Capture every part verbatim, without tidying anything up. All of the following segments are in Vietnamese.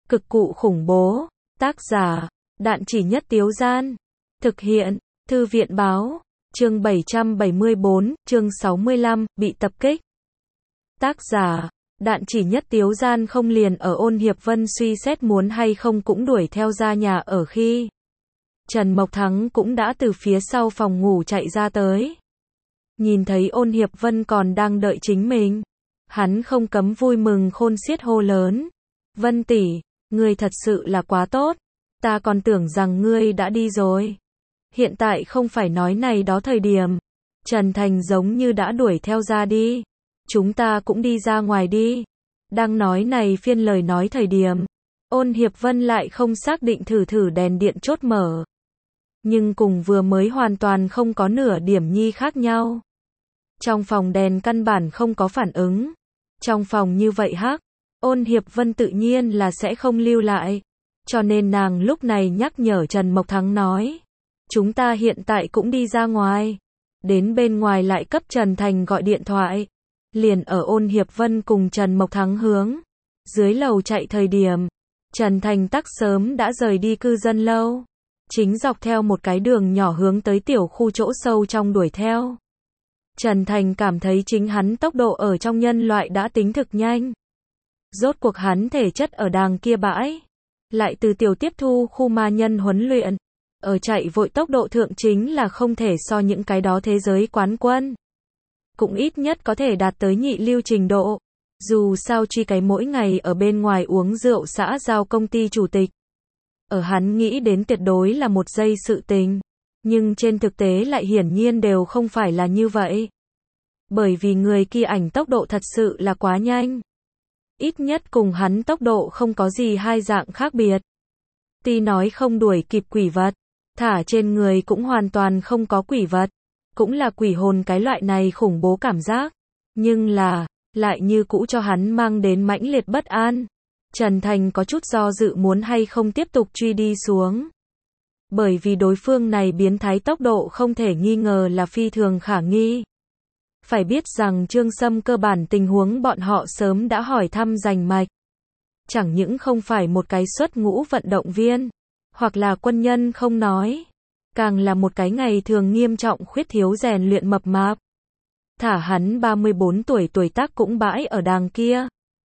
Cực cụ khủng bố. Tác giả, Đạn Chỉ Nhất Tiếu Gian. Thực hiện, Thư viện Báo. Chương bảy trăm bảy mươi bốn, chương sáu mươi lăm, bị tập kích. Tác giả, Đạn Chỉ Nhất Tiếu Gian. Không liền ở Ôn Hiệp Vân suy xét muốn hay không cũng đuổi theo ra nhà ở khi Trần Mộc Thắng cũng đã từ phía sau phòng ngủ chạy ra tới. Nhìn thấy Ôn Hiệp Vân còn đang đợi chính mình, hắn không cấm vui mừng khôn xiết hô lớn. Vân tỷ, ngươi thật sự là quá tốt, ta còn tưởng rằng ngươi đã đi rồi. Hiện tại không phải nói này đó thời điểm. Trần Thành giống như đã đuổi theo ra đi. Chúng ta cũng đi ra ngoài đi. Đang nói này phiên lời nói thời điểm, Ôn Hiệp Vân lại không xác định thử thử đèn điện chốt mở. Nhưng cùng vừa mới hoàn toàn không có nửa điểm nhi khác nhau. Trong phòng đèn căn bản không có phản ứng. Trong phòng như vậy hắc, Ôn Hiệp Vân tự nhiên là sẽ không lưu lại. Cho nên nàng lúc này nhắc nhở Trần Mộc Thắng nói. Chúng ta hiện tại cũng đi ra ngoài. Đến bên ngoài lại cấp Trần Thành gọi điện thoại. Liền ở Ôn Hiệp Vân cùng Trần Mộc Thắng hướng dưới lầu chạy thời điểm, Trần Thành tắc sớm đã rời đi cư dân lâu. Chính dọc theo một cái đường nhỏ hướng tới tiểu khu chỗ sâu trong đuổi theo. Trần Thành cảm thấy chính hắn tốc độ ở trong nhân loại đã tính thực nhanh. Rốt cuộc hắn thể chất ở đàng kia bãi. Lại từ tiểu tiếp thu khu ma nhân huấn luyện. Ở chạy vội tốc độ thượng chính là không thể so những cái đó thế giới quán quân. Cũng ít nhất có thể đạt tới nhị lưu trình độ. Dù sao truy cái mỗi ngày ở bên ngoài uống rượu xã giao công ty chủ tịch. Ở hắn nghĩ đến tuyệt đối là một giây sự tình. Nhưng trên thực tế lại hiển nhiên đều không phải là như vậy. Bởi vì người kia ảnh tốc độ thật sự là quá nhanh. Ít nhất cùng hắn tốc độ không có gì hai dạng khác biệt. Tuy nói không đuổi kịp quỷ vật, thả trên người cũng hoàn toàn không có quỷ vật. Cũng là quỷ hồn cái loại này khủng bố cảm giác. Nhưng là, lại như cũ cho hắn mang đến mãnh liệt bất an. Trần Thành có chút do dự muốn hay không tiếp tục truy đi xuống. Bởi vì đối phương này biến thái tốc độ không thể nghi ngờ là phi thường khả nghi. Phải biết rằng Trương Sâm cơ bản tình huống bọn họ sớm đã hỏi thăm rành mạch. Chẳng những không phải một cái xuất ngũ vận động viên, hoặc là quân nhân không nói. Càng là một cái ngày thường nghiêm trọng khuyết thiếu rèn luyện mập mạp. Thả hắn ba mươi bốn tuổi tuổi tác cũng bãi ở đàng kia.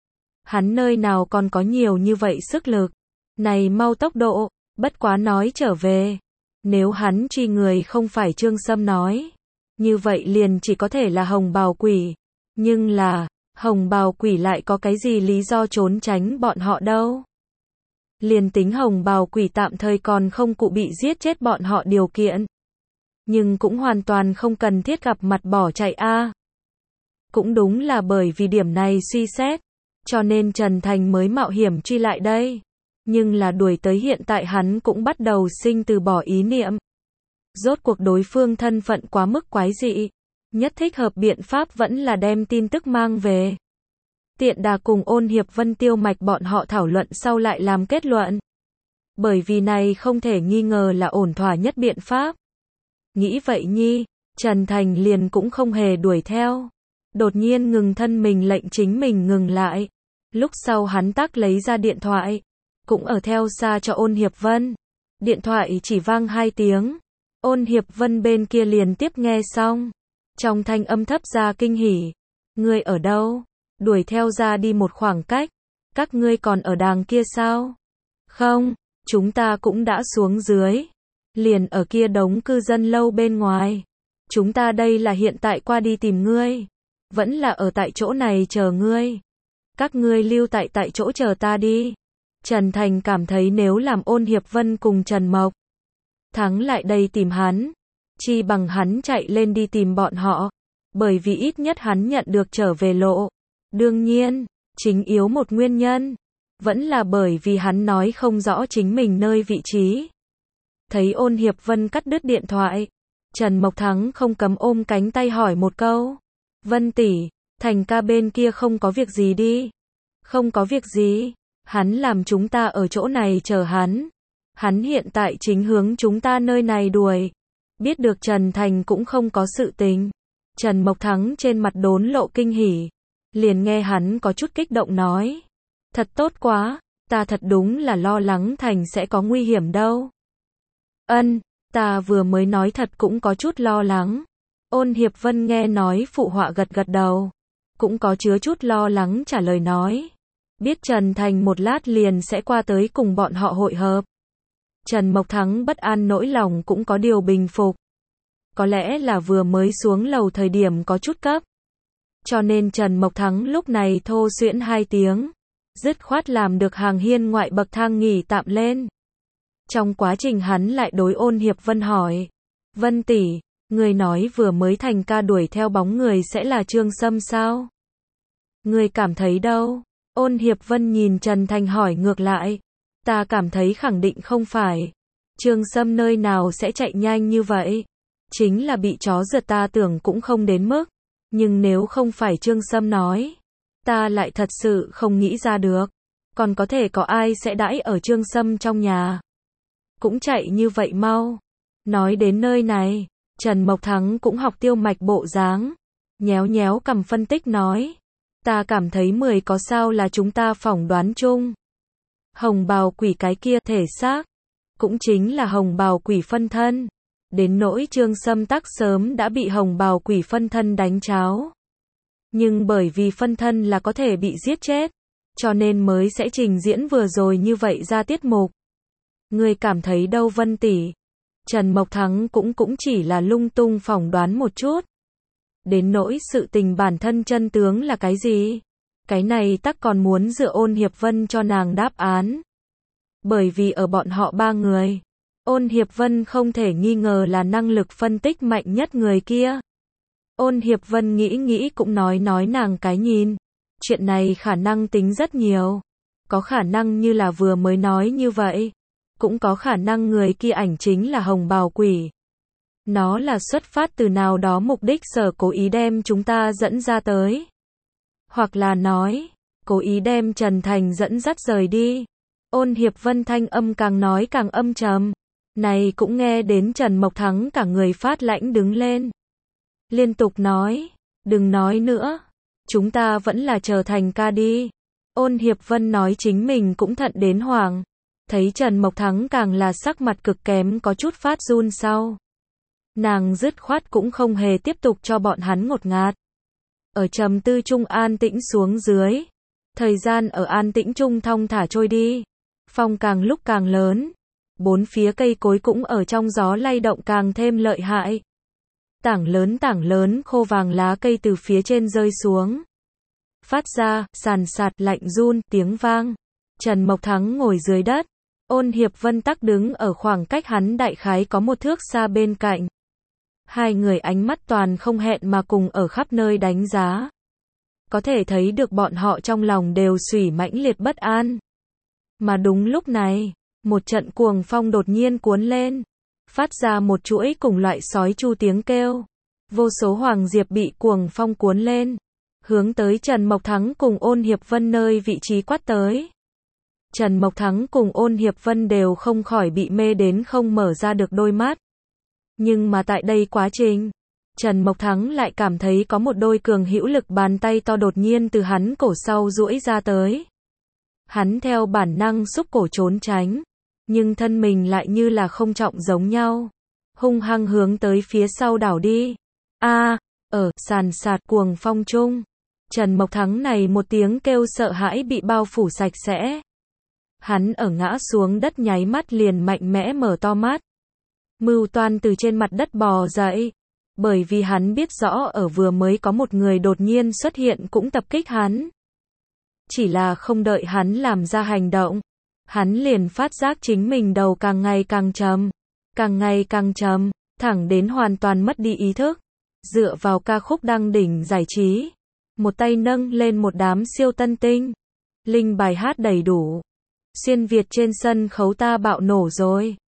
Hắn nơi nào còn có nhiều như vậy sức lực. Này mau tốc độ, bất quá nói trở về. Nếu hắn truy người không phải Trương Sâm nói. Như vậy liền chỉ có thể là hồng bào quỷ. Nhưng là, hồng bào quỷ lại có cái gì lý do trốn tránh bọn họ đâu. Liền tính hồng bào quỷ tạm thời còn không cụ bị giết chết bọn họ điều kiện. Nhưng cũng hoàn toàn không cần thiết gặp mặt bỏ chạy a. À. Cũng đúng là bởi vì điểm này suy xét. Cho nên Trần Thành mới mạo hiểm truy lại đây. Nhưng là đuổi tới hiện tại hắn cũng bắt đầu sinh từ bỏ ý niệm. Rốt cuộc đối phương thân phận quá mức quái dị. Nhất thích hợp biện pháp vẫn là đem tin tức mang về. Tiện đà cùng Ôn Hiệp Vân tiêu mạch bọn họ thảo luận sau lại làm kết luận. Bởi vì này không thể nghi ngờ là ổn thỏa nhất biện pháp. Nghĩ vậy nhi, Trần Thành liền cũng không hề đuổi theo. Đột nhiên ngừng thân mình lệnh chính mình ngừng lại. Lúc sau hắn tắc lấy ra điện thoại. Cũng ở theo xa cho Ôn Hiệp Vân. Điện thoại chỉ vang hai tiếng. Ôn Hiệp Vân bên kia liền tiếp nghe xong. Trong thanh âm thấp ra kinh hỉ. Ngươi ở đâu? Đuổi theo ra đi một khoảng cách. Các ngươi còn ở đàng kia sao? Không, chúng ta cũng đã xuống dưới. Liền ở kia đống cư dân lâu bên ngoài. Chúng ta đây là hiện tại qua đi tìm ngươi. Vẫn là ở tại chỗ này chờ ngươi. Các ngươi lưu tại tại chỗ chờ ta đi. Trần Thành cảm thấy nếu làm Ôn Hiệp Vân cùng Trần Mộc Thắng lại đây tìm hắn. Chi bằng hắn chạy lên đi tìm bọn họ. Bởi vì ít nhất hắn nhận được trở về lộ. Đương nhiên, chính yếu một nguyên nhân. Vẫn là bởi vì hắn nói không rõ chính mình nơi vị trí. Thấy Ôn Hiệp Vân cắt đứt điện thoại. Trần Mộc Thắng không cấm ôm cánh tay hỏi một câu. Vân tỷ, Thành ca bên kia không có việc gì đi. Không có việc gì. Hắn làm chúng ta ở chỗ này chờ hắn. Hắn hiện tại chính hướng chúng ta nơi này đuổi. Biết được Trần Thành cũng không có sự tình. Trần Mộc Thắng trên mặt đốn lộ kinh hỉ. Liền nghe hắn có chút kích động nói. Thật tốt quá, Ta thật đúng là lo lắng Thành sẽ có nguy hiểm đâu. Ân, ta vừa mới nói thật cũng có chút lo lắng. Ôn Hiệp Vân nghe nói phụ họa gật gật đầu. Cũng có chứa chút lo lắng trả lời nói. Biết Trần Thành một lát liền sẽ qua tới cùng bọn họ hội hợp. Trần Mộc Thắng bất an nỗi lòng cũng có điều bình phục. Có lẽ là vừa mới xuống lầu thời điểm có chút cấp. Cho nên Trần Mộc Thắng lúc này thô xuyễn hai tiếng. Dứt khoát làm được hàng hiên ngoại bậc thang nghỉ tạm lên. Trong quá trình hắn lại đối Ôn Hiệp Vân hỏi. Vân tỷ, người nói vừa mới Thành ca đuổi theo bóng người sẽ là Trương Sâm sao? Người cảm thấy đâu? Ôn Hiệp Vân nhìn Trần Thành hỏi ngược lại. Ta cảm thấy khẳng định không phải. Trương Sâm nơi nào sẽ chạy nhanh như vậy? Chính là bị chó rượt ta tưởng cũng không đến mức. Nhưng nếu không phải Trương Sâm nói, ta lại thật sự không nghĩ ra được. Còn có thể có ai sẽ đãi ở Trương Sâm trong nhà? Cũng chạy như vậy mau. Nói đến nơi này, Trần Mộc Thắng cũng học Tiêu Mạch bộ dáng. Nhéo nhéo cầm phân tích nói. Ta cảm thấy mười có sao là chúng ta phỏng đoán chung. Hồng bào quỷ cái kia thể xác. Cũng chính là hồng bào quỷ phân thân. Đến nỗi Trương Sâm tắc sớm đã bị hồng bào quỷ phân thân đánh cháo. Nhưng bởi vì phân thân là có thể bị giết chết. Cho nên mới sẽ trình diễn vừa rồi như vậy ra tiết mục. Người cảm thấy đâu Vân tỷ? Trần Mộc Thắng cũng cũng chỉ là lung tung phỏng đoán một chút. Đến nỗi sự tình bản thân chân tướng là cái gì? Cái này tắc còn muốn dựa Ôn Hiệp Vân cho nàng đáp án. Bởi vì ở bọn họ ba người, Ôn Hiệp Vân không thể nghi ngờ là năng lực phân tích mạnh nhất người kia. Ôn Hiệp Vân nghĩ nghĩ cũng nói nói nàng cái nhìn. Chuyện này khả năng tính rất nhiều. Có khả năng như là vừa mới nói như vậy. Cũng có khả năng người kia ảnh chính là hồng bào quỷ. Nó là xuất phát từ nào đó mục đích sở cố ý đem chúng ta dẫn ra tới. Hoặc là nói, cố ý đem Trần Thành dẫn dắt rời đi. Ôn Hiệp Vân thanh âm càng nói càng âm trầm. Này cũng nghe đến Trần Mộc Thắng cả người phát lãnh đứng lên. Liên tục nói, đừng nói nữa. Chúng ta vẫn là chờ Thành ca đi. Ôn Hiệp Vân nói chính mình cũng thận đến hoảng. Thấy Trần Mộc Thắng càng là sắc mặt cực kém có chút phát run sau. Nàng dứt khoát cũng không hề tiếp tục cho bọn hắn ngột ngạt. Ở trầm tư trung an tĩnh xuống dưới. Thời gian ở an tĩnh trung thong thả trôi đi. Phong càng lúc càng lớn. Bốn phía cây cối cũng ở trong gió lay động càng thêm lợi hại. Tảng lớn tảng lớn khô vàng lá cây từ phía trên rơi xuống. Phát ra, sàn sạt lạnh run, tiếng vang. Trần Mộc Thắng ngồi dưới đất. Ôn Hiệp Vân tắc đứng ở khoảng cách hắn đại khái có một thước xa bên cạnh. Hai người ánh mắt toàn không hẹn mà cùng ở khắp nơi đánh giá. Có thể thấy được bọn họ trong lòng đều sủy mãnh liệt bất an. Mà đúng lúc này, một trận cuồng phong đột nhiên cuốn lên. Phát ra một chuỗi cùng loại sói chu tiếng kêu. Vô số hoàng diệp bị cuồng phong cuốn lên. Hướng tới Trần Mộc Thắng cùng Ôn Hiệp Vân nơi vị trí quát tới. Trần Mộc Thắng cùng Ôn Hiệp Vân đều không khỏi bị mê đến không mở ra được đôi mắt. Nhưng mà tại đây quá trình, Trần Mộc Thắng lại cảm thấy có một đôi cường hữu lực bàn tay to đột nhiên từ hắn cổ sau duỗi ra tới. Hắn theo bản năng xúc cổ trốn tránh, nhưng thân mình lại như là không trọng giống nhau, hung hăng hướng tới phía sau đảo đi. A, ở sàn sạt cuồng phong trung, Trần Mộc Thắng này một tiếng kêu sợ hãi bị bao phủ sạch sẽ. Hắn ở ngã xuống đất nháy mắt liền mạnh mẽ mở to mắt. Mưu toan từ trên mặt đất bò dậy. Bởi vì hắn biết rõ ở vừa mới có một người đột nhiên xuất hiện cũng tập kích hắn. Chỉ là không đợi hắn làm ra hành động. Hắn liền phát giác chính mình đầu càng ngày càng trầm. Càng ngày càng trầm, thẳng đến hoàn toàn mất đi ý thức. Dựa vào ca khúc đăng đỉnh giải trí. Một tay nâng lên một đám siêu tân tinh. Linh bài hát đầy đủ. Xuyên Việt trên sân khấu ta bạo nổ rồi.